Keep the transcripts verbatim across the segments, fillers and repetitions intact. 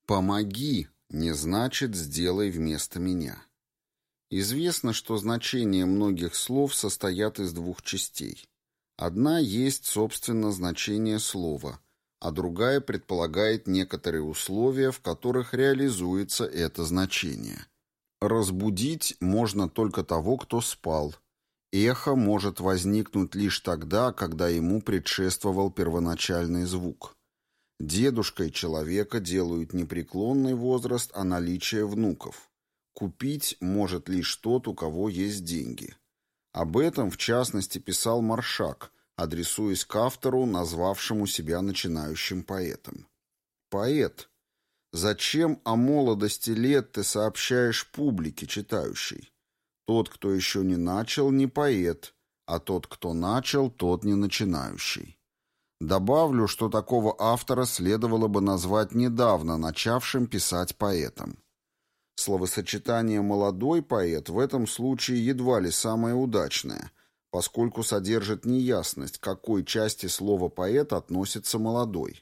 «Помоги» не значит «сделай вместо меня». Известно, что значения многих слов состоят из двух частей. Одна есть, собственно, значение слова, а другая предполагает некоторые условия, в которых реализуется это значение. Разбудить можно только того, кто спал. Эхо может возникнуть лишь тогда, когда ему предшествовал первоначальный звук. Дедушкой человека делают не преклонный возраст, а наличие внуков. Купить может лишь тот, у кого есть деньги. Об этом, в частности, писал Маршак, адресуясь к автору, назвавшему себя начинающим поэтом. Поэт, зачем о молодости лет ты сообщаешь публике читающей? Тот, кто еще не начал, не поэт, а тот, кто начал, тот не начинающий. Добавлю, что такого автора следовало бы назвать недавно начавшим писать поэтом. Словосочетание «молодой поэт» в этом случае едва ли самое удачное, поскольку содержит неясность, к какой части слова «поэт» относится «молодой».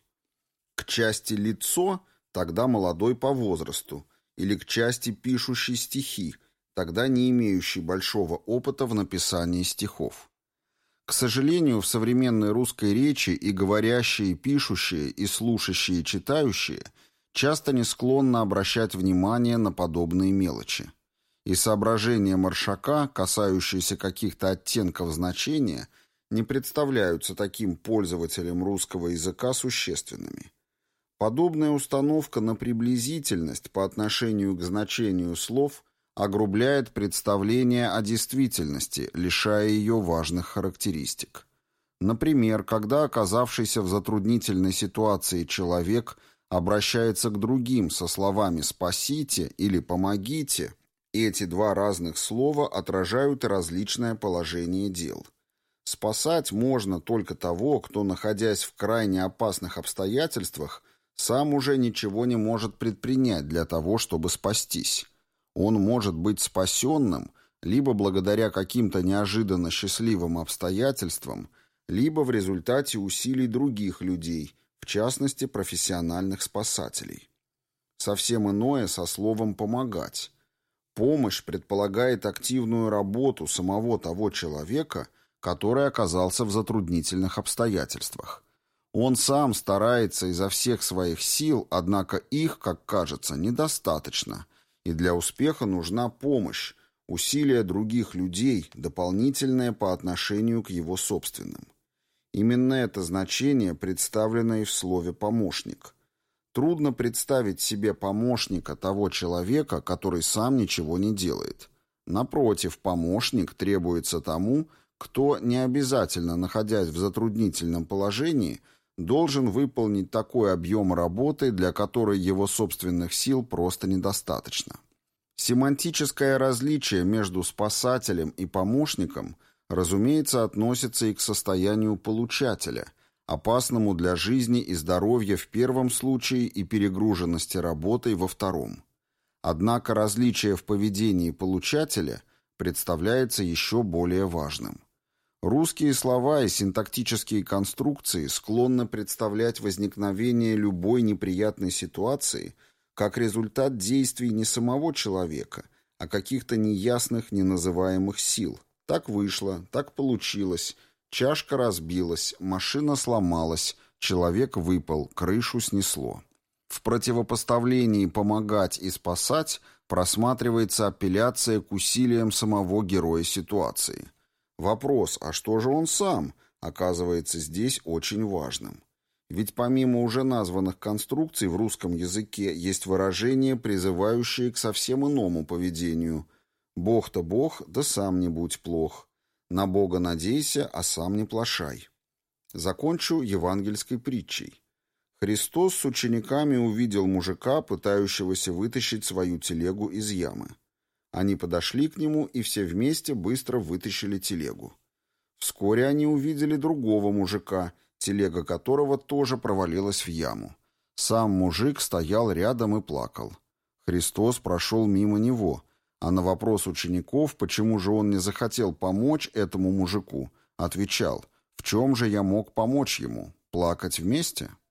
К части «лицо» тогда молодой по возрасту, или к части «пишущий стихи», тогда не имеющий большого опыта в написании стихов. К сожалению, в современной русской речи и говорящие, и пишущие, и слушающие, и читающие часто не склонны обращать внимание на подобные мелочи. И соображения Маршака, касающиеся каких-то оттенков значения, не представляются таким пользователям русского языка существенными. Подобная установка на приблизительность по отношению к значению слов огрубляет представление о действительности, лишая ее важных характеристик. Например, когда оказавшийся в затруднительной ситуации человек обращается к другим со словами «спасите» или «помогите», эти два разных слова отражают различное положение дел. Спасать можно только того, кто, находясь в крайне опасных обстоятельствах, сам уже ничего не может предпринять для того, чтобы спастись. Он может быть спасенным либо благодаря каким-то неожиданно счастливым обстоятельствам, либо в результате усилий других людей, в частности, профессиональных спасателей. Совсем иное со словом «помогать». Помощь предполагает активную работу самого того человека, который оказался в затруднительных обстоятельствах. Он сам старается изо всех своих сил, однако их, как кажется, недостаточно, и для успеха нужна помощь, усилия других людей, дополнительное по отношению к его собственным. Именно это значение представлено и в слове «помощник». Трудно представить себе помощника того человека, который сам ничего не делает. Напротив, помощник требуется тому, кто, не обязательно находясь в затруднительном положении, должен выполнить такой объем работы, для которой его собственных сил просто недостаточно. Семантическое различие между спасателем и помощником, разумеется, относится и к состоянию получателя, опасному для жизни и здоровья в первом случае и перегруженности работой во втором. Однако различие в поведении получателя представляется еще более важным. Русские слова и синтактические конструкции склонны представлять возникновение любой неприятной ситуации как результат действий не самого человека, а каких-то неясных, неназываемых сил. Так вышло, так получилось, чашка разбилась, машина сломалась, человек выпал, крышу снесло. В противопоставлении «помогать» и «спасать» просматривается апелляция к усилиям самого героя ситуации. Вопрос, а что же он сам, оказывается здесь очень важным. Ведь помимо уже названных конструкций в русском языке есть выражения, призывающие к совсем иному поведению. «Бог-то Бог, да сам не будь плох. На Бога надейся, а сам не плашай». Закончу евангельской притчей. Христос с учениками увидел мужика, пытающегося вытащить свою телегу из ямы. Они подошли к нему и все вместе быстро вытащили телегу. Вскоре они увидели другого мужика, телега которого тоже провалилась в яму. Сам мужик стоял рядом и плакал. Христос прошел мимо него, а на вопрос учеников, почему же он не захотел помочь этому мужику, отвечал: «В чем же я мог помочь ему? Плакать вместе?»